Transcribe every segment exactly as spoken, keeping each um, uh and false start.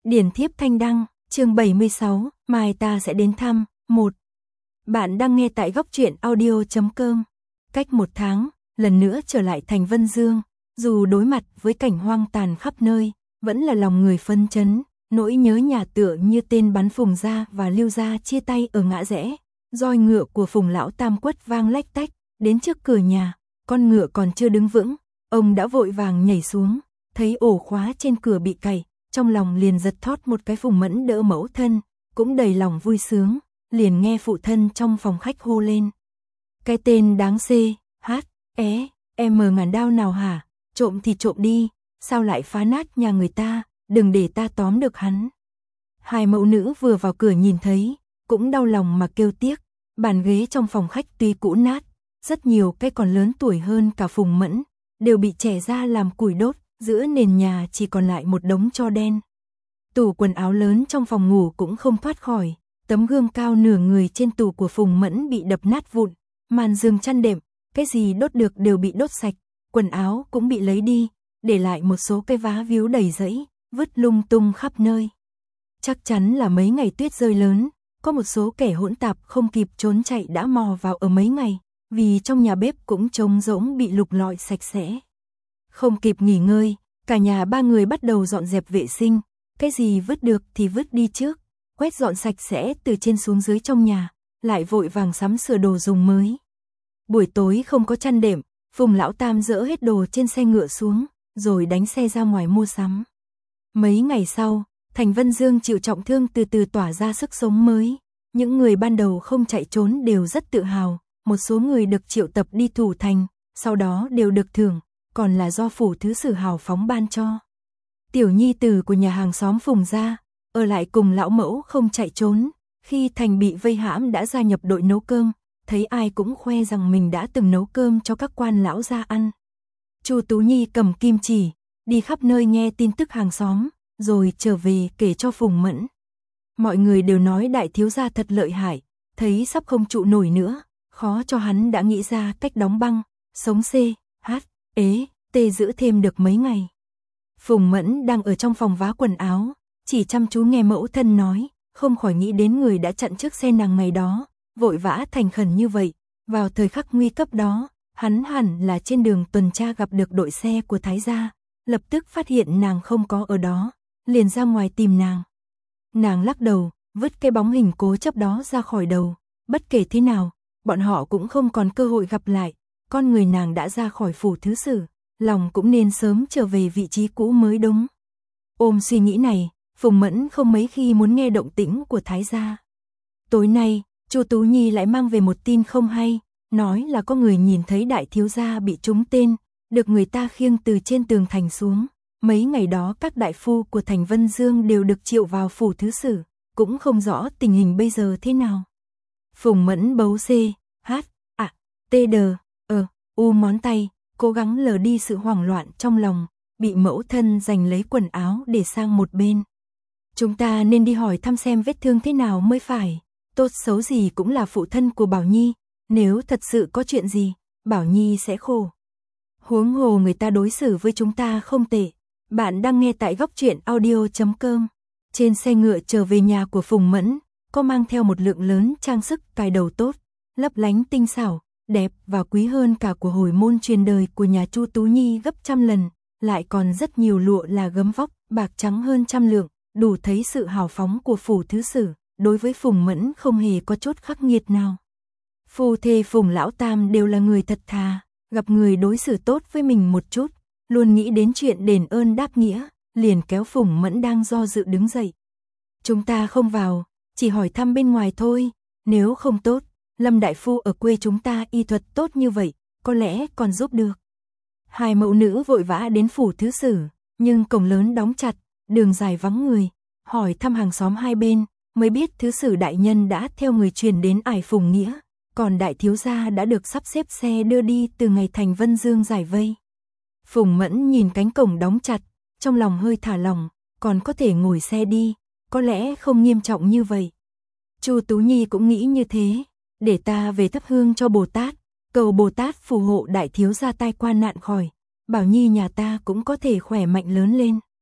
Điển thiếp thanh đăng, chương bảy mươi sáu, mai ta sẽ đến thăm. một. Bạn đang nghe tại góc truyện audio chấm com. Cách một tháng, lần nữa trở lại thành Vân Dương, dù đối mặt với cảnh hoang tàn khắp nơi, vẫn là lòng người phân chấn, nỗi nhớ nhà tựa như tên bắn Phùng gia và Lưu gia chia tay ở ngã rẽ. Roi ngựa của Phùng lão tam quất vang lách tách, đến trước cửa nhà, con ngựa còn chưa đứng vững, ông đã vội vàng nhảy xuống, thấy ổ khóa trên cửa bị cày, trong lòng liền giật thót một cái. Phùng Mẫn đỡ mẫu thân, cũng đầy lòng vui sướng, liền nghe phụ thân trong phòng khách hô lên. Cái tên đáng xê, hát, é, em mờ ngàn đao nào hả, trộm thì trộm đi, sao lại phá nát nhà người ta, đừng để ta tóm được hắn. Hai mẫu nữ vừa vào cửa nhìn thấy, cũng đau lòng mà kêu tiếc, bàn ghế trong phòng khách tuy cũ nát, rất nhiều cái còn lớn tuổi hơn cả Phùng Mẫn, đều bị chẻ ra làm củi đốt, giữa nền nhà chỉ còn lại một đống tro đen. Tủ quần áo lớn trong phòng ngủ cũng không thoát khỏi, tấm gương cao nửa người trên tủ của Phùng Mẫn bị đập nát vụn, màn giường chăn đệm, cái gì đốt được đều bị đốt sạch, quần áo cũng bị lấy đi, để lại một số cái vá víu đầy rẫy, vứt lung tung khắp nơi. Chắc chắn là mấy ngày tuyết rơi lớn, có một số kẻ hỗn tạp không kịp trốn chạy đã mò vào ở mấy ngày, vì trong nhà bếp cũng trống rỗng bị lục lọi sạch sẽ. Không kịp nghỉ ngơi, cả nhà ba người bắt đầu dọn dẹp vệ sinh, cái gì vứt được thì vứt đi trước, quét dọn sạch sẽ từ trên xuống dưới trong nhà, lại vội vàng sắm sửa đồ dùng mới. Buổi tối không có chăn đệm, Phùng lão tam dỡ hết đồ trên xe ngựa xuống, rồi đánh xe ra ngoài mua sắm. Mấy ngày sau, thành Vân Dương chịu trọng thương từ từ tỏa ra sức sống mới, những người ban đầu không chạy trốn đều rất tự hào, một số người được triệu tập đi thủ thành, sau đó đều được thưởng, còn là do phủ thứ sử hào phóng ban cho. Tiểu nhi tử của nhà hàng xóm Phùng gia, ở lại cùng lão mẫu không chạy trốn, khi thành bị vây hãm đã gia nhập đội nấu cơm, thấy ai cũng khoe rằng mình đã từng nấu cơm cho các quan lão gia ăn. Chu Tú Nhi cầm kim chỉ, đi khắp nơi nghe tin tức hàng xóm, rồi trở về kể cho Phùng Mẫn. Mọi người đều nói đại thiếu gia thật lợi hại, thấy sắp không trụ nổi nữa, khó cho hắn đã nghĩ ra cách đóng băng, sống C, H, ế, T giữ thêm được mấy ngày. Phùng Mẫn đang ở trong phòng vá quần áo, chỉ chăm chú nghe mẫu thân nói, không khỏi nghĩ đến người đã chặn trước xe nàng ngày đó, vội vã thành khẩn như vậy. Vào thời khắc nguy cấp đó, hắn hẳn là trên đường tuần tra gặp được đội xe của Thái gia, lập tức phát hiện nàng không có ở đó, liền ra ngoài tìm nàng. Nàng lắc đầu, vứt cái bóng hình cố chấp đó ra khỏi đầu, bất kể thế nào, bọn họ cũng không còn cơ hội gặp lại, con người nàng đã ra khỏi phủ thứ sử, lòng cũng nên sớm trở về vị trí cũ mới đúng. Ôm suy nghĩ này, Phùng Mẫn không mấy khi muốn nghe động tĩnh của Thái gia. Tối nay, Chu Tú Nhi lại mang về một tin không hay, nói là có người nhìn thấy đại thiếu gia bị trúng tên, được người ta khiêng từ trên tường thành xuống. Mấy ngày đó các đại phu của thành Vân Dương đều được triệu vào phủ thứ sử, cũng không rõ tình hình bây giờ thế nào. Phùng Mẫn bấu C, H, A, T đờ, ờ, U món tay, cố gắng lờ đi sự hoảng loạn trong lòng, bị mẫu thân giành lấy quần áo để sang một bên. Chúng ta nên đi hỏi thăm xem vết thương thế nào mới phải, tốt xấu gì cũng là phụ thân của Bảo Nhi, nếu thật sự có chuyện gì, Bảo Nhi sẽ khổ. Huống hồ người ta đối xử với chúng ta không tệ. Bạn đang nghe tại góc truyện audio chấm com. Trên xe ngựa trở về nhà của Phùng Mẫn, có mang theo một lượng lớn trang sức cài đầu tốt, lấp lánh tinh xảo, đẹp và quý hơn cả của hồi môn truyền đời của nhà Chu Tú Nhi gấp trăm lần, lại còn rất nhiều lụa là gấm vóc, bạc trắng hơn trăm lượng, đủ thấy sự hào phóng của phủ thứ sử, đối với Phùng Mẫn không hề có chút khắc nghiệt nào. Phu thê Phùng lão tam đều là người thật thà, gặp người đối xử tốt với mình một chút, luôn nghĩ đến chuyện đền ơn đáp nghĩa, liền kéo Phùng Mẫn đang do dự đứng dậy. Chúng ta không vào, chỉ hỏi thăm bên ngoài thôi, nếu không tốt, Lâm đại phu ở quê chúng ta y thuật tốt như vậy, có lẽ còn giúp được. Hai mẫu nữ vội vã đến phủ thứ sử, nhưng cổng lớn đóng chặt, đường dài vắng người, hỏi thăm hàng xóm hai bên, mới biết thứ sử đại nhân đã theo người truyền đến ải Phùng Nghĩa, còn đại thiếu gia đã được sắp xếp xe đưa đi từ ngày thành Vân Dương giải vây. Phùng Mẫn nhìn cánh cổng đóng chặt, trong lòng hơi thả lỏng, còn có thể ngồi xe đi, có lẽ không nghiêm trọng như vậy. Chu Tú Nhi cũng nghĩ như thế, để ta về thắp hương cho Bồ Tát, cầu Bồ Tát phù hộ đại thiếu gia tai qua nạn khỏi, Bảo Nhi nhà ta cũng có thể khỏe mạnh lớn lên.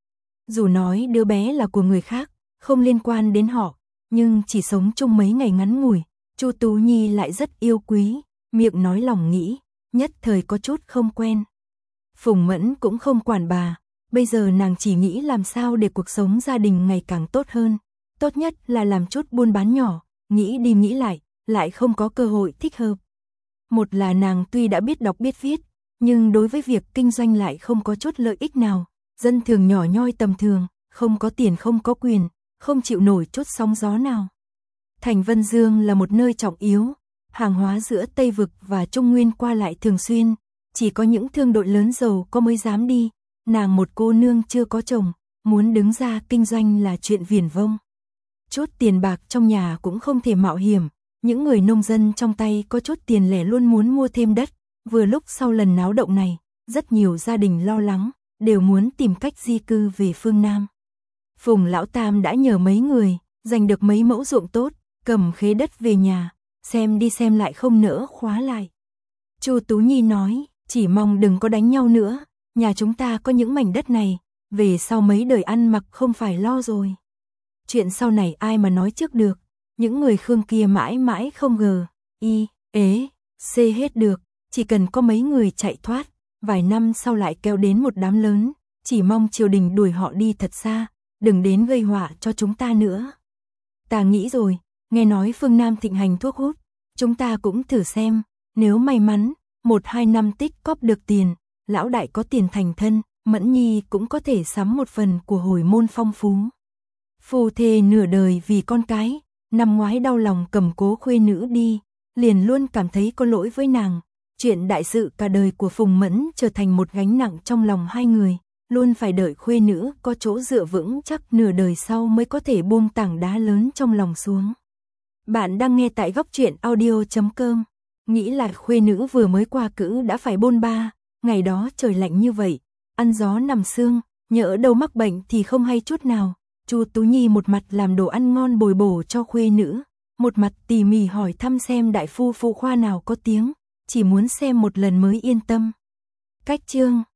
Dù nói đứa bé là của người khác, không liên quan đến họ, nhưng chỉ sống chung mấy ngày ngắn ngủi, Chu Tú Nhi lại rất yêu quý, miệng nói lòng nghĩ, nhất thời có chút không quen. Phùng Mẫn cũng không quản bà, bây giờ nàng chỉ nghĩ làm sao để cuộc sống gia đình ngày càng tốt hơn, tốt nhất là làm chút buôn bán nhỏ, nghĩ đi nghĩ lại, lại không có cơ hội thích hợp. Một là nàng tuy đã biết đọc biết viết, nhưng đối với việc kinh doanh lại không có chút lợi ích nào, dân thường nhỏ nhoi tầm thường, không có tiền không có quyền, không chịu nổi chút sóng gió nào. Thành Vân Dương là một nơi trọng yếu, hàng hóa giữa Tây Vực và Trung Nguyên qua lại thường xuyên, chỉ có những thương đội lớn giàu có mới dám đi, nàng một cô nương chưa có chồng, muốn đứng ra kinh doanh là chuyện viển vông. Chút tiền bạc trong nhà cũng không thể mạo hiểm, những người nông dân trong tay có chút tiền lẻ luôn muốn mua thêm đất, vừa lúc sau lần náo động này, rất nhiều gia đình lo lắng, đều muốn tìm cách di cư về phương Nam. Phùng Lão Tam đã nhờ mấy người, giành được mấy mẫu ruộng tốt, cầm khế đất về nhà, xem đi xem lại không nỡ khóa lại. Chu Tú Nhi nói, chỉ mong đừng có đánh nhau nữa, nhà chúng ta có những mảnh đất này, về sau mấy đời ăn mặc không phải lo rồi. Chuyện sau này ai mà nói trước được, những người Khương kia mãi mãi không ngờ, y, ế, c hết được, chỉ cần có mấy người chạy thoát, vài năm sau lại kéo đến một đám lớn, chỉ mong triều đình đuổi họ đi thật xa, đừng đến gây họa cho chúng ta nữa. Ta nghĩ rồi, nghe nói phương Nam thịnh hành thuốc hút, chúng ta cũng thử xem, nếu may mắn, một hai năm tích cóp được tiền, lão đại có tiền thành thân, Mẫn Nhi cũng có thể sắm một phần của hồi môn phong phú. Phu thê nửa đời vì con cái, năm ngoái đau lòng cầm cố khuê nữ đi, liền luôn cảm thấy có lỗi với nàng. Chuyện đại sự cả đời của Phùng Mẫn trở thành một gánh nặng trong lòng hai người, luôn phải đợi khuê nữ có chỗ dựa vững chắc nửa đời sau mới có thể buông tảng đá lớn trong lòng xuống. Bạn đang nghe tại góc truyện audio chấm com. Nghĩ là khuê nữ vừa mới qua cữ đã phải bôn ba, ngày đó trời lạnh như vậy, ăn gió nằm sương, nhỡ đâu mắc bệnh thì không hay chút nào. Chu Tú Nhi một mặt làm đồ ăn ngon bồi bổ cho khuê nữ, một mặt tỉ mỉ hỏi thăm xem đại phu phụ khoa nào có tiếng, chỉ muốn xem một lần mới yên tâm. Cách chương